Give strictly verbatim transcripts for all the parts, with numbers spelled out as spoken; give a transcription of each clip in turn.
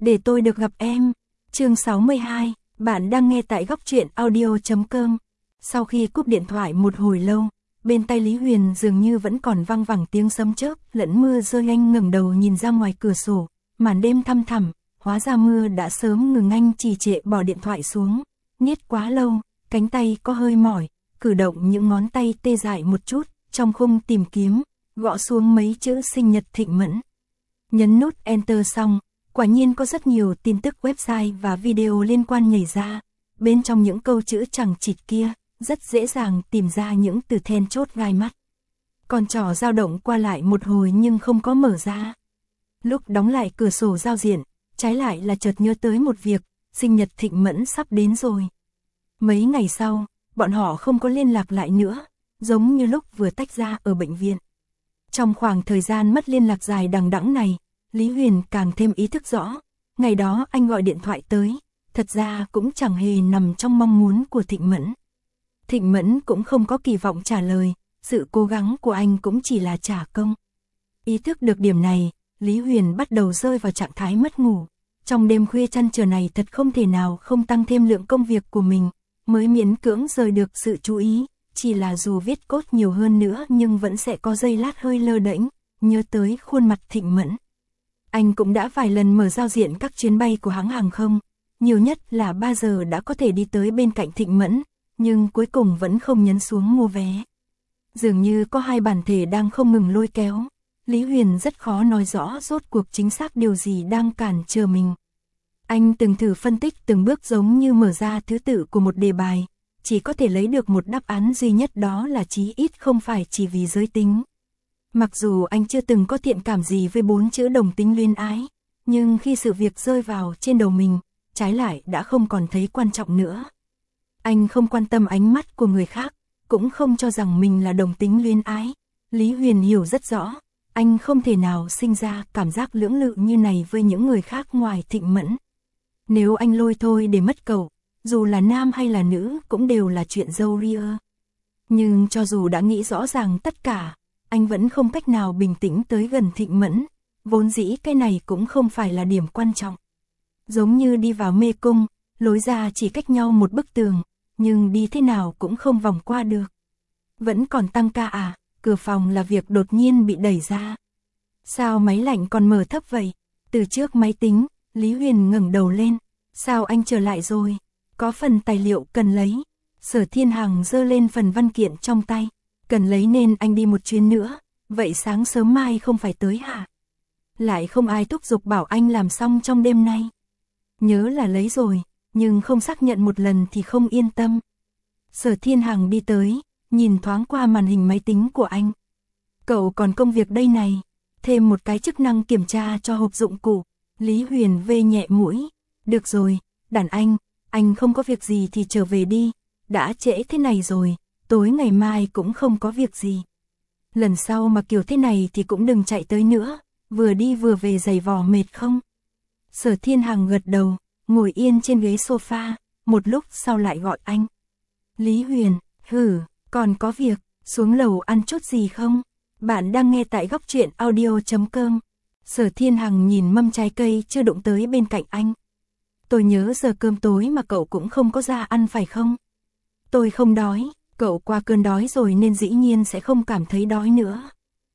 để tôi được gặp em. Chương sáu mươi hai, bạn đang nghe tại góc truyện audio chấm com. Sau khi cúp điện thoại một hồi lâu, bên tai Lý Huyền dường như vẫn còn vang vẳng tiếng sấm chớp lẫn mưa rơi. Anh ngẩng đầu nhìn ra ngoài cửa sổ, màn đêm thăm thẳm, hóa ra mưa đã sớm ngừng. Anh trì trệ bỏ điện thoại xuống, niết quá lâu, cánh tay có hơi mỏi, cử động những ngón tay tê dại một chút, trong khung tìm kiếm, gõ xuống mấy chữ sinh nhật Thịnh Mẫn. Nhấn nút Enter xong, quả nhiên có rất nhiều tin tức website và video liên quan nhảy ra. Bên trong những câu chữ chằng chịt kia, rất dễ dàng tìm ra những từ then chốt gai mắt. Con trỏ dao động qua lại một hồi nhưng không có mở ra. Lúc đóng lại cửa sổ giao diện, trái lại là chợt nhớ tới một việc, sinh nhật Thịnh Mẫn sắp đến rồi. Mấy ngày sau, bọn họ không có liên lạc lại nữa, giống như lúc vừa tách ra ở bệnh viện. Trong khoảng thời gian mất liên lạc dài đằng đẵng này, Lý Huyền càng thêm ý thức rõ, ngày đó anh gọi điện thoại tới, thật ra cũng chẳng hề nằm trong mong muốn của Thịnh Mẫn. Thịnh Mẫn cũng không có kỳ vọng trả lời, sự cố gắng của anh cũng chỉ là trả công. Ý thức được điểm này, Lý Huyền bắt đầu rơi vào trạng thái mất ngủ. Trong đêm khuya trăn trở này thật không thể nào không tăng thêm lượng công việc của mình, mới miễn cưỡng rời được sự chú ý, chỉ là dù viết code nhiều hơn nữa nhưng vẫn sẽ có giây lát hơi lơ đễnh, nhớ tới khuôn mặt Thịnh Mẫn. Anh cũng đã vài lần mở giao diện các chuyến bay của hãng hàng không, nhiều nhất là ba giờ đã có thể đi tới bên cạnh Thịnh Mẫn, nhưng cuối cùng vẫn không nhấn xuống mua vé. Dường như có hai bản thể đang không ngừng lôi kéo, Lý Huyền rất khó nói rõ rốt cuộc chính xác điều gì đang cản trở mình. Anh từng thử phân tích từng bước giống như mở ra thứ tự của một đề bài, chỉ có thể lấy được một đáp án duy nhất, đó là chí ít không phải chỉ vì giới tính. Mặc dù anh chưa từng có thiện cảm gì với bốn chữ đồng tính luyến ái, nhưng khi sự việc rơi vào trên đầu mình, trái lại đã không còn thấy quan trọng nữa. Anh không quan tâm ánh mắt của người khác, cũng không cho rằng mình là đồng tính luyến ái. Lý Huyền hiểu rất rõ, anh không thể nào sinh ra cảm giác lưỡng lự như này với những người khác ngoài Thịnh Mẫn. Nếu anh lôi thôi để mất cậu, dù là nam hay là nữ cũng đều là chuyện dâu ria. Nhưng cho dù đã nghĩ rõ ràng tất cả, anh vẫn không cách nào bình tĩnh tới gần Thịnh Mẫn, vốn dĩ cái này cũng không phải là điểm quan trọng. Giống như đi vào mê cung, lối ra chỉ cách nhau một bức tường, nhưng đi thế nào cũng không vòng qua được. Vẫn còn tăng ca à, cửa phòng là việc đột nhiên bị đẩy ra. Sao máy lạnh còn mở thấp vậy? Từ trước máy tính, Lý Huyền ngẩng đầu lên. Sao anh trở lại rồi? Có phần tài liệu cần lấy. Sở Thiên Hằng giơ lên phần văn kiện trong tay. Cần lấy nên anh đi một chuyến nữa. Vậy sáng sớm mai không phải tới hả? Lại không ai thúc giục bảo anh làm xong trong đêm nay. Nhớ là lấy rồi, nhưng không xác nhận một lần thì không yên tâm. Sở Thiên Hằng đi tới, nhìn thoáng qua màn hình máy tính của anh. Cậu còn công việc đây này, thêm một cái chức năng kiểm tra cho hộp dụng cụ. Lý Huyền vê nhẹ mũi. Được rồi, đàn anh, anh không có việc gì thì trở về đi. Đã trễ thế này rồi, tối ngày mai cũng không có việc gì. Lần sau mà kiểu thế này thì cũng đừng chạy tới nữa, vừa đi vừa về giày vò mệt không? Sở Thiên Hằng gật đầu, ngồi yên trên ghế sofa, một lúc sau lại gọi anh. Lý Huyền, hử, còn có việc, xuống lầu ăn chút gì không? Bạn đang nghe tại góc truyện audio chấm com. Sở Thiên Hằng nhìn mâm trái cây chưa đụng tới bên cạnh anh. Tôi nhớ giờ cơm tối mà cậu cũng không có ra ăn phải không? Tôi không đói, cậu qua cơn đói rồi nên dĩ nhiên sẽ không cảm thấy đói nữa.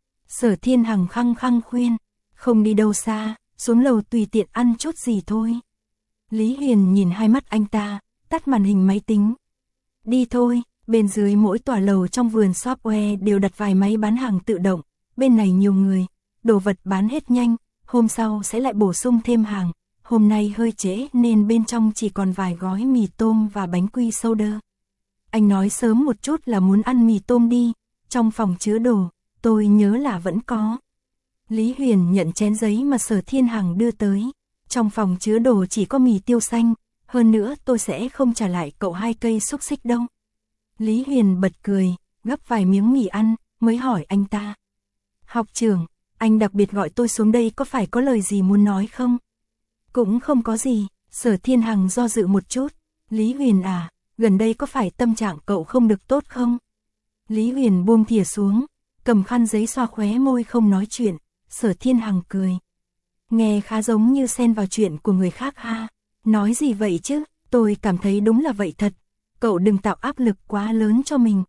Sở Thiên Hằng khăng khăng khuyên, không đi đâu xa, xuống lầu tùy tiện ăn chút gì thôi. Lý Huyền nhìn hai mắt anh ta, tắt màn hình máy tính. Đi thôi, bên dưới mỗi tòa lầu trong vườn Shopware đều đặt vài máy bán hàng tự động, bên này nhiều người, đồ vật bán hết nhanh, hôm sau sẽ lại bổ sung thêm hàng. Hôm nay hơi trễ nên bên trong chỉ còn vài gói mì tôm và bánh quy soda. Anh nói sớm một chút là muốn ăn mì tôm đi, trong phòng chứa đồ, tôi nhớ là vẫn có. Lý Huyền nhận chén giấy mà Sở Thiên Hằng đưa tới. Trong phòng chứa đồ chỉ có mì tiêu xanh, hơn nữa tôi sẽ không trả lại cậu hai cây xúc xích đâu. Lý Huyền bật cười, gắp vài miếng mì ăn, mới hỏi anh ta. Học trưởng, anh đặc biệt gọi tôi xuống đây có phải có lời gì muốn nói không? Cũng không có gì, Sở Thiên Hằng do dự một chút. Lý Huyền à, gần đây có phải tâm trạng cậu không được tốt không? Lý Huyền buông thìa xuống, cầm khăn giấy xoa khóe môi không nói chuyện. Sở Thiên Hằng cười. Nghe khá giống như xen vào chuyện của người khác ha. Nói gì vậy chứ, tôi cảm thấy đúng là vậy thật. Cậu đừng tạo áp lực quá lớn cho mình.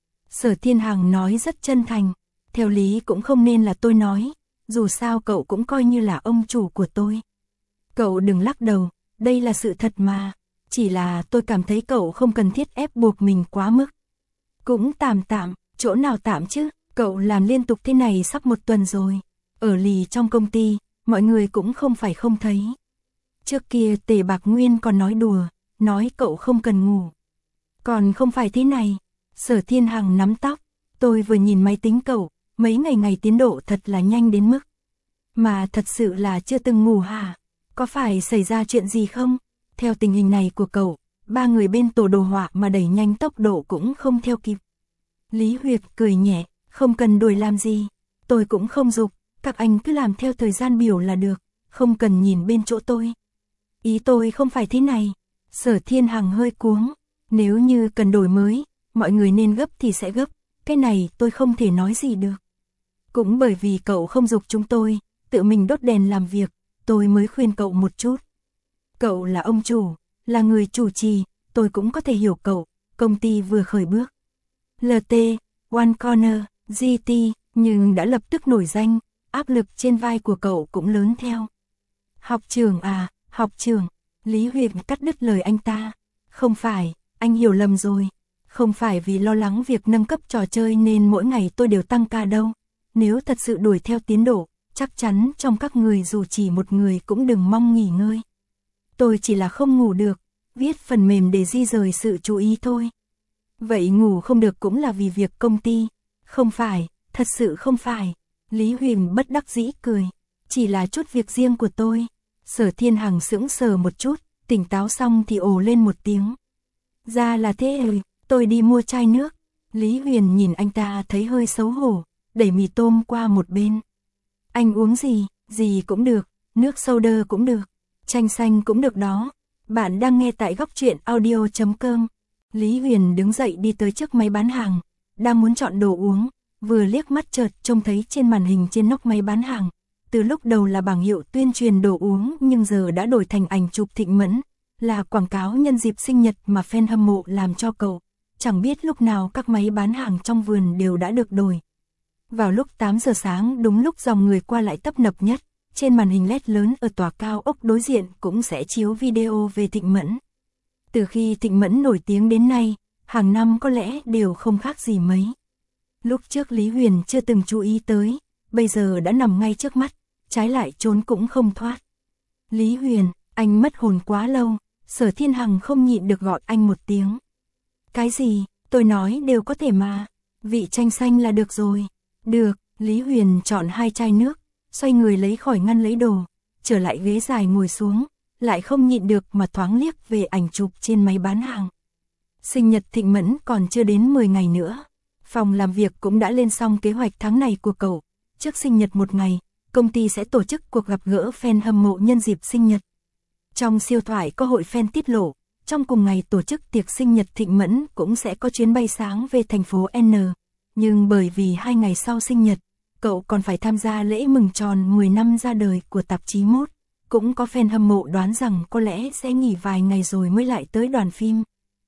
Sở Thiên Hằng nói rất chân thành. Theo lý cũng không nên là tôi nói. Dù sao cậu cũng coi như là ông chủ của tôi. Cậu đừng lắc đầu, đây là sự thật mà. Chỉ là tôi cảm thấy cậu không cần thiết ép buộc mình quá mức. Cũng tạm tạm, chỗ nào tạm chứ, cậu làm liên tục thế này sắp một tuần rồi. Ở lì trong công ty, mọi người cũng không phải không thấy. Trước kia Tề Bạc Nguyên còn nói đùa, nói cậu không cần ngủ. Còn không phải thế này. Sở Thiên Hằng nắm tóc, tôi vừa nhìn máy tính cậu, mấy ngày ngày tiến độ thật là nhanh đến mức. Mà thật sự là chưa từng ngủ hả? Có phải xảy ra chuyện gì không? Theo tình hình này của cậu, ba người bên tổ đồ họa mà đẩy nhanh tốc độ cũng không theo kịp. Lý Huyệt cười nhẹ, không cần đuổi làm gì. Tôi cũng không giục, các anh cứ làm theo thời gian biểu là được, không cần nhìn bên chỗ tôi. Ý tôi không phải thế này. Sở Thiên Hằng hơi cuống. Nếu như cần đổi mới, mọi người nên gấp thì sẽ gấp. Cái này tôi không thể nói gì được. Cũng bởi vì cậu không giục chúng tôi, tự mình đốt đèn làm việc, tôi mới khuyên cậu một chút. Cậu là ông chủ, là người chủ trì, tôi cũng có thể hiểu cậu, công ty vừa khởi bước. lờ tê, One Corner, giê tê, nhưng đã lập tức nổi danh, áp lực trên vai của cậu cũng lớn theo. Học trưởng à, học trưởng, Lý Huyệt cắt đứt lời anh ta. Không phải, anh hiểu lầm rồi. Không phải vì lo lắng việc nâng cấp trò chơi nên mỗi ngày tôi đều tăng ca đâu. Nếu thật sự đuổi theo tiến độ, chắc chắn trong các người dù chỉ một người cũng đừng mong nghỉ ngơi. Tôi chỉ là không ngủ được, viết phần mềm để di rời sự chú ý thôi. Vậy ngủ không được cũng là vì việc công ty. Không phải, thật sự không phải. Lý Huyền bất đắc dĩ cười. Chỉ là chút việc riêng của tôi. Sở Thiên Hằng sững sờ một chút, tỉnh táo xong thì ồ lên một tiếng. Ra là thế ơi, tôi đi mua chai nước. Lý Huyền nhìn anh ta thấy hơi xấu hổ, đẩy mì tôm qua một bên. Anh uống gì, gì cũng được, nước soda cũng được, chanh xanh cũng được đó. Bạn đang nghe tại góc truyện audio chấm com. Lý Huyền đứng dậy đi tới trước máy bán hàng, đang muốn chọn đồ uống, vừa liếc mắt chợt trông thấy trên màn hình trên nóc máy bán hàng. Từ lúc đầu là bảng hiệu tuyên truyền đồ uống nhưng giờ đã đổi thành ảnh chụp Thịnh Mẫn, là quảng cáo nhân dịp sinh nhật mà fan hâm mộ làm cho cậu. Chẳng biết lúc nào các máy bán hàng trong vườn đều đã được đổi. Vào lúc tám giờ sáng đúng lúc dòng người qua lại tấp nập nhất, trên màn hình led lớn ở tòa cao ốc đối diện cũng sẽ chiếu video về Thịnh Mẫn. Từ khi Thịnh Mẫn nổi tiếng đến nay, hàng năm có lẽ đều không khác gì mấy. Lúc trước Lý Huyền chưa từng chú ý tới, bây giờ đã nằm ngay trước mắt, trái lại trốn cũng không thoát. Lý Huyền, anh mất hồn quá lâu, Sở Thiên Hằng không nhịn được gọi anh một tiếng. Cái gì, tôi nói đều có thể mà, vị chanh xanh là được rồi. Được, Lý Huyền chọn hai chai nước, xoay người lấy khỏi ngăn lấy đồ, trở lại ghế dài ngồi xuống, lại không nhịn được mà thoáng liếc về ảnh chụp trên máy bán hàng. Sinh nhật Thịnh Mẫn còn chưa đến mười ngày nữa. Phòng làm việc cũng đã lên xong kế hoạch tháng này của cậu. Trước sinh nhật một ngày, công ty sẽ tổ chức cuộc gặp gỡ fan hâm mộ nhân dịp sinh nhật. Trong siêu thoại có hội fan tiết lộ, trong cùng ngày tổ chức tiệc sinh nhật Thịnh Mẫn cũng sẽ có chuyến bay sáng về thành phố N. Nhưng bởi vì hai ngày sau sinh nhật, cậu còn phải tham gia lễ mừng tròn mười năm ra đời của tạp chí Mốt. Cũng có fan hâm mộ đoán rằng có lẽ sẽ nghỉ vài ngày rồi mới lại tới đoàn phim.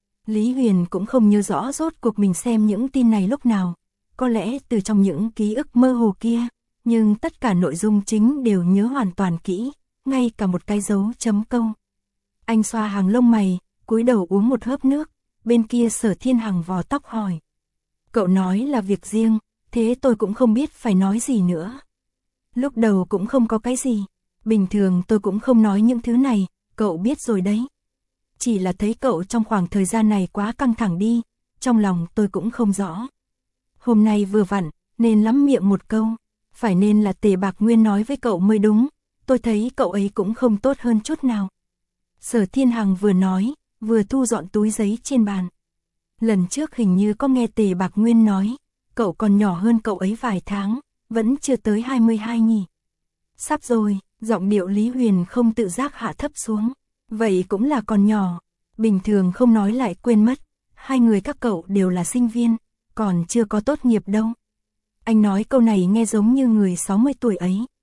Lý Huyền cũng không nhớ rõ rốt cuộc mình xem những tin này lúc nào. Có lẽ từ trong những ký ức mơ hồ kia, nhưng tất cả nội dung chính đều nhớ hoàn toàn kỹ, ngay cả một cái dấu chấm câu. Anh xoa hàng lông mày, cúi đầu uống một hớp nước, bên kia Sở Thiên Hằng vò tóc hỏi. Cậu nói là việc riêng, thế tôi cũng không biết phải nói gì nữa. Lúc đầu cũng không có cái gì, bình thường tôi cũng không nói những thứ này, cậu biết rồi đấy. Chỉ là thấy cậu trong khoảng thời gian này quá căng thẳng đi, trong lòng tôi cũng không rõ. Hôm nay vừa vặn, nên lắm miệng một câu, phải nên là Tề Bạc Nguyên nói với cậu mới đúng, tôi thấy cậu ấy cũng không tốt hơn chút nào. Sở Thiên Hằng vừa nói, vừa thu dọn túi giấy trên bàn. Lần trước hình như có nghe Tề Bạc Nguyên nói, cậu còn nhỏ hơn cậu ấy vài tháng, vẫn chưa tới hai mươi hai nhỉ. Sắp rồi, giọng điệu Lý Huyền không tự giác hạ thấp xuống. Vậy cũng là còn nhỏ, bình thường không nói lại quên mất, hai người các cậu đều là sinh viên, còn chưa có tốt nghiệp đâu. Anh nói câu này nghe giống như người sáu mươi tuổi ấy.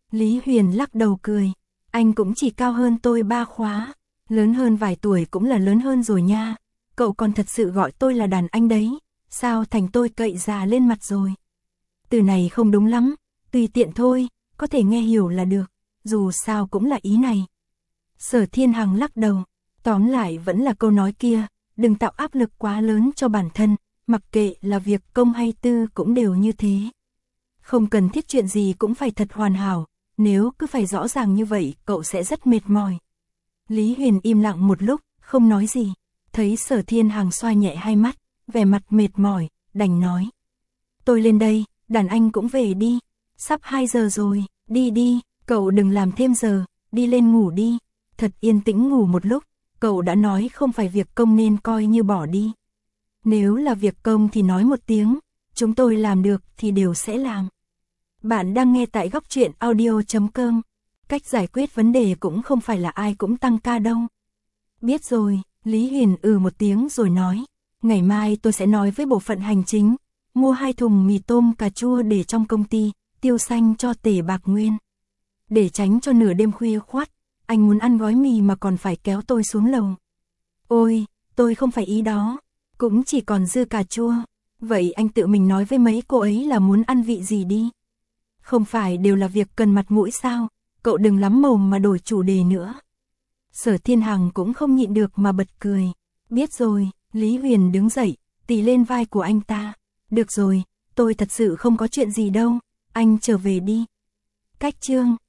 Lý Huyền lắc đầu cười. Anh cũng chỉ cao hơn tôi ba khóa. Lớn hơn vài tuổi cũng là lớn hơn rồi nha. Cậu còn thật sự gọi tôi là đàn anh đấy. Sao thành tôi cậy già lên mặt rồi? Từ này không đúng lắm. Tùy tiện thôi, có thể nghe hiểu là được. Dù sao cũng là ý này. Sở Thiên Hằng lắc đầu. Tóm lại vẫn là câu nói kia. Đừng tạo áp lực quá lớn cho bản thân. Mặc kệ là việc công hay tư cũng đều như thế. Không cần thiết chuyện gì cũng phải thật hoàn hảo. Nếu cứ phải rõ ràng như vậy, cậu sẽ rất mệt mỏi. Lý Huyền im lặng một lúc, không nói gì. Thấy Sở Thiên Hằng xoa nhẹ hai mắt, vẻ mặt mệt mỏi, đành nói. Tôi lên đây, đàn anh cũng về đi. Sắp hai giờ rồi, đi đi, cậu đừng làm thêm giờ, đi lên ngủ đi. Thật yên tĩnh ngủ một lúc, cậu đã nói không phải việc công nên coi như bỏ đi. Nếu là việc công thì nói một tiếng, chúng tôi làm được thì đều sẽ làm. Bạn đang nghe tại góc truyện audio chấm com. Cách giải quyết vấn đề cũng không phải là ai cũng tăng ca đâu. Biết rồi, Lý Huyền ừ một tiếng rồi nói. Ngày mai tôi sẽ nói với bộ phận hành chính, mua hai thùng mì tôm cà chua để trong công ty, tiêu xanh cho Tề Bạc Nguyên. Để tránh cho nửa đêm khuya khoắt, anh muốn ăn gói mì mà còn phải kéo tôi xuống lầu. Ôi, tôi không phải ý đó, cũng chỉ còn dư cà chua. Vậy anh tự mình nói với mấy cô ấy là muốn ăn vị gì đi. Không phải đều là việc cần mặt mũi sao, cậu đừng lắm mồm mà đổi chủ đề nữa. Sở Thiên Hằng cũng không nhịn được mà bật cười. Biết rồi, Lý Huyền đứng dậy, tì lên vai của anh ta. Được rồi, tôi thật sự không có chuyện gì đâu, anh trở về đi. Cách chương